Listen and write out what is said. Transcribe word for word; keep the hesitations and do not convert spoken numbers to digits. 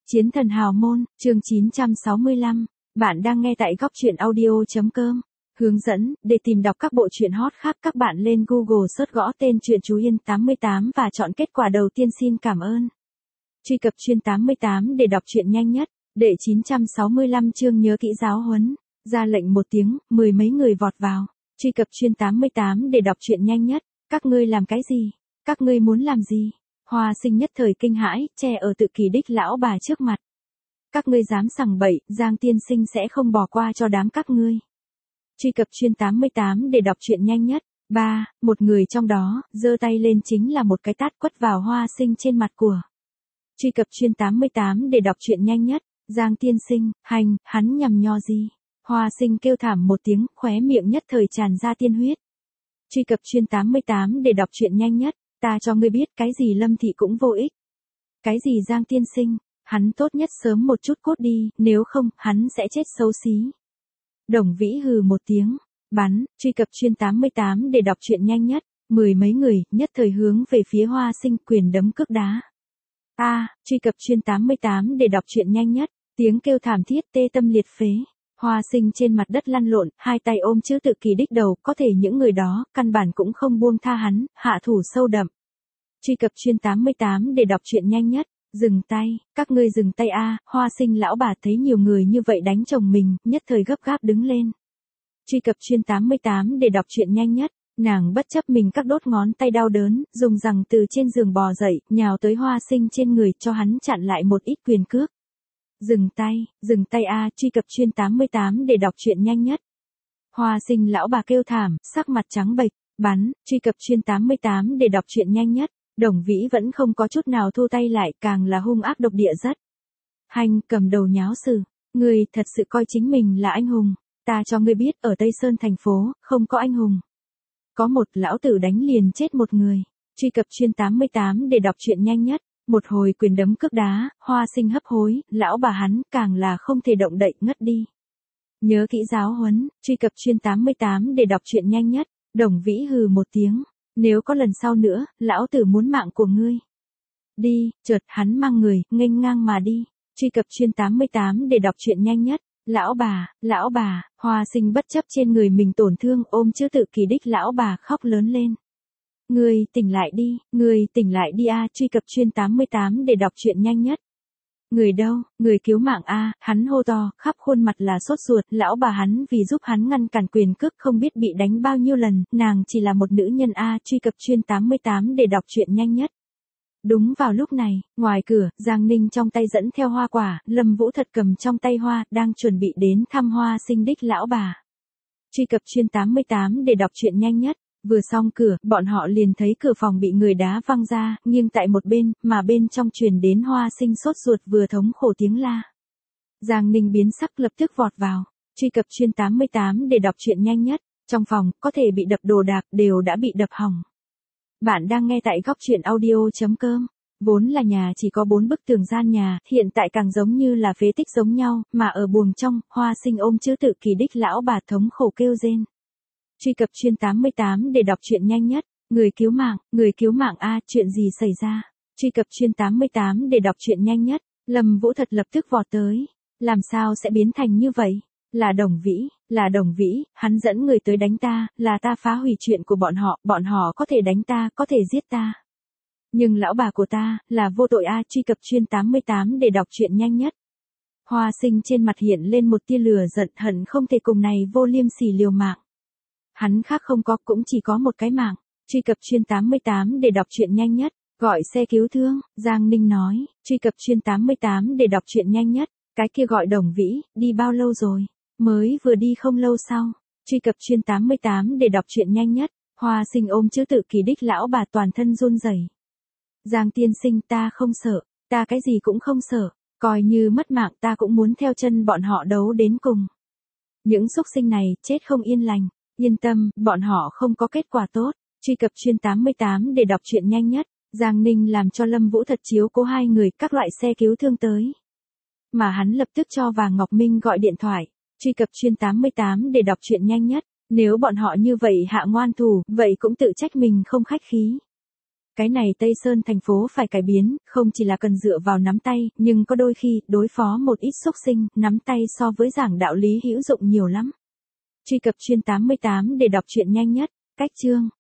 Chiến thần hào môn, chương chín trăm sáu mươi lăm. Bạn đang nghe tại góc truyện audio chấm com. Hướng dẫn, để tìm đọc các bộ truyện hot khác các bạn lên Google search gõ tên truyện Chú Yên tám mươi tám và chọn kết quả đầu tiên. Xin cảm ơn. Truy cập chuyên tám mươi tám để đọc truyện nhanh nhất. Đệ chín trăm sáu mươi lăm chương nhớ kỹ giáo huấn. Ra lệnh một tiếng, mười mấy người vọt vào. Truy cập chuyên tám mươi tám để đọc truyện nhanh nhất. Các ngươi làm cái gì? Các ngươi muốn làm gì? Hoa Sinh nhất thời kinh hãi, che ở tự kỳ đích lão bà trước mặt. Các ngươi dám sằng bậy, Giang tiên sinh sẽ không bỏ qua cho đám các ngươi. Truy cập chuyên tám mươi tám để đọc truyện nhanh nhất. ba. Một người trong đó, giơ tay lên chính là một cái tát quất vào Hoa Sinh trên mặt của. Truy cập chuyên tám mươi tám để đọc truyện nhanh nhất. Giang tiên sinh, hành, hắn nhằm nho gì? Hoa Sinh kêu thảm một tiếng, khóe miệng nhất thời tràn ra tiên huyết. Truy cập chuyên tám mươi tám để đọc truyện nhanh nhất. Ta cho ngươi biết cái gì Lâm Thị cũng vô ích. Cái gì Giang tiên sinh, hắn tốt nhất sớm một chút cốt đi, nếu không, hắn sẽ chết xấu xí. Đồng Vĩ hừ một tiếng, bắn, truy cập chuyên tám mươi tám để đọc truyện nhanh nhất. Mười mấy người, nhất thời hướng về phía Hoa Sinh quyền đấm cước đá. A, à, truy cập chuyên tám mươi tám để đọc truyện nhanh nhất. Tiếng kêu thảm thiết tê tâm liệt phế. Hoa Sinh trên mặt đất lăn lộn, hai tay ôm chữ tự kỳ đích đầu, có thể những người đó, căn bản cũng không buông tha hắn, hạ thủ sâu đậm. Truy cập chuyên tám mươi tám để đọc truyện nhanh nhất. Dừng tay, các ngươi dừng tay a. À, Hoa Sinh lão bà thấy nhiều người như vậy đánh chồng mình, nhất thời gấp gáp đứng lên. Truy cập chuyên tám mươi tám để đọc truyện nhanh nhất. Nàng bất chấp mình các đốt ngón tay đau đớn, dùng rằng từ trên giường bò dậy, nhào tới Hoa Sinh trên người cho hắn chặn lại một ít quyền cước. Dừng tay, dừng tay a. À, truy cập chuyên tám mươi tám để đọc truyện nhanh nhất. Hoa Sinh lão bà kêu thảm, sắc mặt trắng bệch, bắn, truy cập chuyên tám mươi tám để đọc truyện nhanh nhất. Đồng Vĩ vẫn không có chút nào thu tay lại, càng là hung ác độc địa rất. Hành, cầm đầu nháo sự, ngươi thật sự coi chính mình là anh hùng, ta cho ngươi biết ở Tây Sơn thành phố, không có anh hùng. Có một lão tử đánh liền chết một người. Truy cập chuyên tám mươi tám để đọc truyện nhanh nhất. Một hồi quyền đấm cước đá, Hoa Sinh hấp hối, lão bà hắn càng là không thể động đậy ngất đi. Nhớ kỹ giáo huấn, truy cập chuyên tám mươi tám để đọc truyện nhanh nhất. Đồng Vĩ hừ một tiếng. Nếu có lần sau nữa, lão tử muốn mạng của ngươi. Đi, chợt hắn mang người, nghênh ngang mà đi. Truy cập chuyên tám mươi tám để đọc truyện nhanh nhất. Lão bà, lão bà, Hoa Sinh bất chấp trên người mình tổn thương ôm chữ tự kỳ đích lão bà khóc lớn lên. Ngươi tỉnh lại đi, ngươi tỉnh lại đi a. À, truy cập chuyên tám mươi tám để đọc truyện nhanh nhất. Người đâu, người cứu mạng a. À, hắn hô to, khắp khuôn mặt là sốt ruột, lão bà hắn vì giúp hắn ngăn cản quyền cước không biết bị đánh bao nhiêu lần, nàng chỉ là một nữ nhân a. À, truy cập chuyên tám mươi tám để đọc truyện nhanh nhất. Đúng vào lúc này, ngoài cửa, Giang Ninh trong tay dẫn theo hoa quả, Lâm Vũ Thật cầm trong tay hoa, đang chuẩn bị đến thăm Hoa Sinh đích lão bà. Truy cập chuyên tám mươi tám để đọc truyện nhanh nhất. Vừa xong cửa, bọn họ liền thấy cửa phòng bị người đá văng ra, nghiêng tại một bên, mà bên trong truyền đến Hoa Sinh sốt ruột vừa thống khổ tiếng la. Giang Ninh biến sắc lập tức vọt vào. Truy cập chuyên tám mươi tám để đọc truyện nhanh nhất. Trong phòng, có thể bị đập đồ đạc, đều đã bị đập hỏng. Bạn đang nghe tại góc truyện audio chấm com. Vốn là nhà chỉ có bốn bức tường gian nhà, hiện tại càng giống như là phế tích giống nhau, mà ở buồng trong, Hoa Sinh ôm chữ tự kỳ đích lão bà thống khổ kêu rên. Truy cập chuyên tám mươi tám để đọc truyện nhanh nhất. Người cứu mạng, người cứu mạng a. À, chuyện gì xảy ra? Truy cập chuyên tám mươi tám để đọc truyện nhanh nhất. Lâm Vũ Thật lập tức vọt tới. Làm sao sẽ biến thành như vậy? Là Đồng Vĩ, là Đồng Vĩ, hắn dẫn người tới đánh ta, là ta phá hủy chuyện của bọn họ, bọn họ có thể đánh ta, có thể giết ta. Nhưng lão bà của ta, là vô tội a. À, truy cập chuyên tám mươi tám để đọc truyện nhanh nhất. Hoa Sinh trên mặt hiện lên một tia lửa giận hận không thể cùng này vô liêm sỉ liều mạng. Hắn khác không có, cũng chỉ có một cái mạng. Truy cập chuyên tám mươi tám để đọc truyện nhanh nhất. Gọi xe cứu thương, Giang Ninh nói. Truy cập chuyên tám mươi tám để đọc truyện nhanh nhất. Cái kia gọi Đồng Vĩ, đi bao lâu rồi? Mới vừa đi không lâu sau. Truy cập chuyên tám mươi tám để đọc truyện nhanh nhất. Hoa Sinh ôm chữ tự kỳ đích lão bà toàn thân run rẩy. Giang tiên sinh, ta không sợ, ta cái gì cũng không sợ, coi như mất mạng ta cũng muốn theo chân bọn họ đấu đến cùng. Những xúc sinh này chết không yên lành. Yên tâm, bọn họ không có kết quả tốt. Truy cập chuyên tám mươi tám để đọc truyện nhanh nhất. Giang Ninh làm cho Lâm Vũ Thật chiếu cố hai người, các loại xe cứu thương tới. Mà hắn lập tức cho Vàng Ngọc Minh gọi điện thoại. Truy cập chuyên tám mươi tám để đọc truyện nhanh nhất. Nếu bọn họ như vậy hạ ngoan thủ, vậy cũng tự trách mình không khách khí. Cái này Tây Sơn thành phố phải cải biến, không chỉ là cần dựa vào nắm tay, nhưng có đôi khi, đối phó một ít xúc sinh, nắm tay so với giảng đạo lý hữu dụng nhiều lắm. Truy cập chuyên tám mươi tám để đọc truyện nhanh nhất. Cách chương